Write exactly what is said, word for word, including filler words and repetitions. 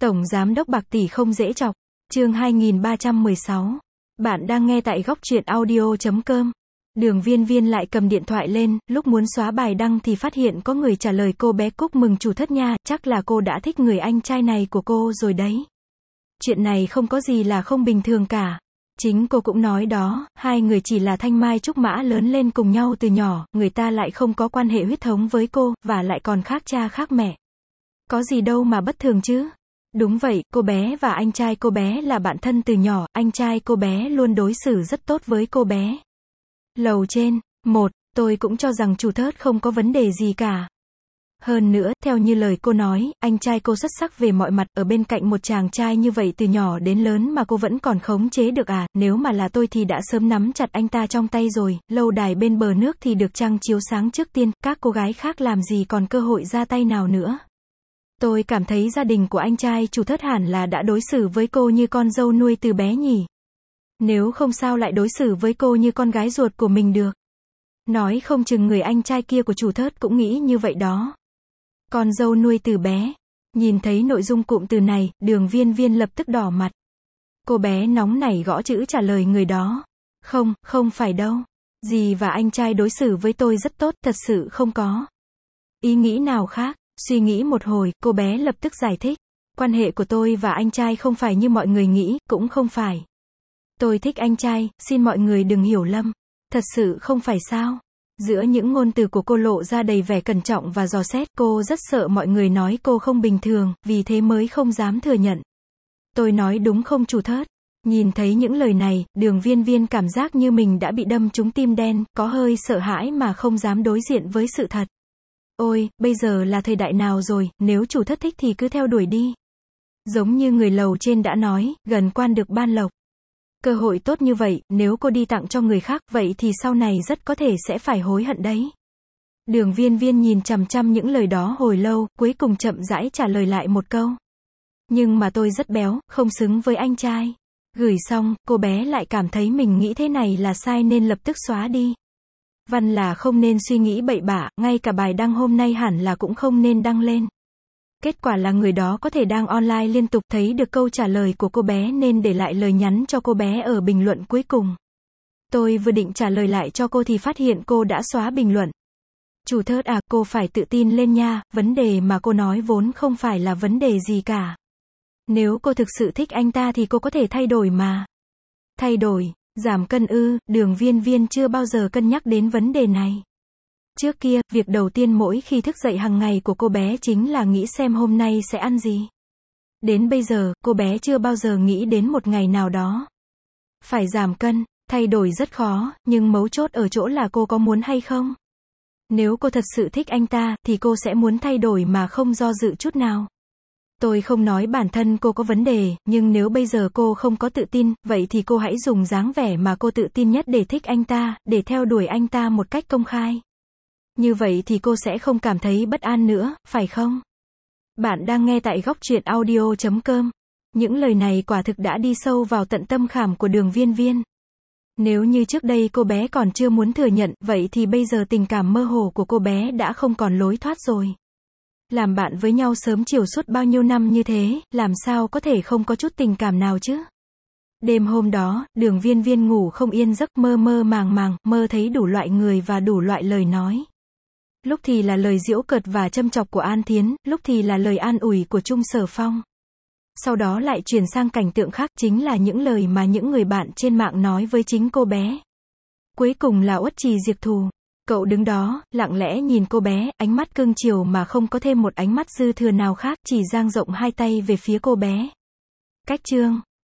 Tổng Giám đốc bạc tỷ không dễ chọc. Chương hai nghìn ba trăm mười sáu. Bạn đang nghe tại góc truyện audio chấm com. Đường Viên Viên lại cầm điện thoại lên, lúc muốn xóa bài đăng thì phát hiện có người trả lời cô bé Cúc mừng chủ thất nha, chắc là cô đã thích người anh trai này của cô rồi đấy. Chuyện này không có gì là không bình thường cả. Chính cô cũng nói đó, hai người chỉ là thanh mai trúc mã lớn lên cùng nhau từ nhỏ, người ta lại không có quan hệ huyết thống với cô, và lại còn khác cha khác mẹ. Có gì đâu mà bất thường chứ. Đúng vậy, cô bé và anh trai cô bé là bạn thân từ nhỏ, anh trai cô bé luôn đối xử rất tốt với cô bé. Lầu trên, một, tôi cũng cho rằng chủ thớt không có vấn đề gì cả. Hơn nữa, theo như lời cô nói, anh trai cô xuất sắc về mọi mặt, ở bên cạnh một chàng trai như vậy từ nhỏ đến lớn mà cô vẫn còn khống chế được à, nếu mà là tôi thì đã sớm nắm chặt anh ta trong tay rồi, lâu đài bên bờ nước thì được trăng chiếu sáng trước tiên, các cô gái khác làm gì còn cơ hội ra tay nào nữa. Tôi cảm thấy gia đình của anh trai chủ thớt hẳn là đã đối xử với cô như con dâu nuôi từ bé nhỉ. Nếu không sao lại đối xử với cô như con gái ruột của mình được. Nói không chừng người anh trai kia của chủ thớt cũng nghĩ như vậy đó. Con dâu nuôi từ bé. Nhìn thấy nội dung cụm từ này, Đường Viên Viên lập tức đỏ mặt. Cô bé nóng nảy gõ chữ trả lời người đó. Không, không phải đâu. Dì và anh trai đối xử với tôi rất tốt, thật sự không có ý nghĩ nào khác. Suy nghĩ một hồi, cô bé lập tức giải thích. Quan hệ của tôi và anh trai không phải như mọi người nghĩ, cũng không phải. Tôi thích anh trai, xin mọi người đừng hiểu lầm. Thật sự không phải sao. Giữa những ngôn từ của cô lộ ra đầy vẻ cẩn trọng và dò xét, cô rất sợ mọi người nói cô không bình thường, vì thế mới không dám thừa nhận. Tôi nói đúng không chủ thớt? Nhìn thấy những lời này, Đường Viên Viên cảm giác như mình đã bị đâm trúng tim đen, có hơi sợ hãi mà không dám đối diện với sự thật. Ôi, bây giờ là thời đại nào rồi, nếu chủ thất thích thì cứ theo đuổi đi. Giống như người lầu trên đã nói, gần quan được ban lộc. Cơ hội tốt như vậy, nếu cô đi tặng cho người khác, vậy thì sau này rất có thể sẽ phải hối hận đấy. Đường Viên Viên nhìn chằm chằm những lời đó hồi lâu, cuối cùng chậm rãi trả lời lại một câu. Nhưng mà tôi rất béo, không xứng với anh trai. Gửi xong, cô bé lại cảm thấy mình nghĩ thế này là sai nên lập tức xóa đi. Văn là không nên suy nghĩ bậy bạ, ngay cả bài đăng hôm nay hẳn là cũng không nên đăng lên. Kết quả là người đó có thể đang online liên tục thấy được câu trả lời của cô bé nên để lại lời nhắn cho cô bé ở bình luận cuối cùng. Tôi vừa định trả lời lại cho cô thì phát hiện cô đã xóa bình luận. Chủ thớt à, cô phải tự tin lên nha, vấn đề mà cô nói vốn không phải là vấn đề gì cả. Nếu cô thực sự thích anh ta thì cô có thể thay đổi mà. Thay đổi, giảm cân ư, Đường Viên Viên chưa bao giờ cân nhắc đến vấn đề này. Trước kia, việc đầu tiên mỗi khi thức dậy hàng ngày của cô bé chính là nghĩ xem hôm nay sẽ ăn gì. Đến bây giờ, cô bé chưa bao giờ nghĩ đến một ngày nào đó phải giảm cân, thay đổi rất khó, nhưng mấu chốt ở chỗ là cô có muốn hay không. Nếu cô thật sự thích anh ta, thì cô sẽ muốn thay đổi mà không do dự chút nào. Tôi không nói bản thân cô có vấn đề, nhưng nếu bây giờ cô không có tự tin, vậy thì cô hãy dùng dáng vẻ mà cô tự tin nhất để thích anh ta, để theo đuổi anh ta một cách công khai. Như vậy thì cô sẽ không cảm thấy bất an nữa, phải không? Bạn đang nghe tại góc truyện audio chấm com. Những lời này quả thực đã đi sâu vào tận tâm khảm của Đường Viên Viên. Nếu như trước đây cô bé còn chưa muốn thừa nhận, vậy thì bây giờ tình cảm mơ hồ của cô bé đã không còn lối thoát rồi. Làm bạn với nhau sớm chiều suốt bao nhiêu năm như thế, làm sao có thể không có chút tình cảm nào chứ? Đêm hôm đó, Đường Viên Viên ngủ không yên giấc, mơ mơ màng màng, mơ thấy đủ loại người và đủ loại lời nói. Lúc thì là lời giễu cợt và châm chọc của An Thiến, lúc thì là lời an ủi của Trung Sở Phong. Sau đó lại chuyển sang cảnh tượng khác, chính là những lời mà những người bạn trên mạng nói với chính cô bé. Cuối cùng là Uất Trì diệt thù. Cậu đứng đó, lặng lẽ nhìn cô bé, ánh mắt cưng chiều mà không có thêm một ánh mắt dư thừa nào khác, chỉ dang rộng hai tay về phía cô bé. Cách chương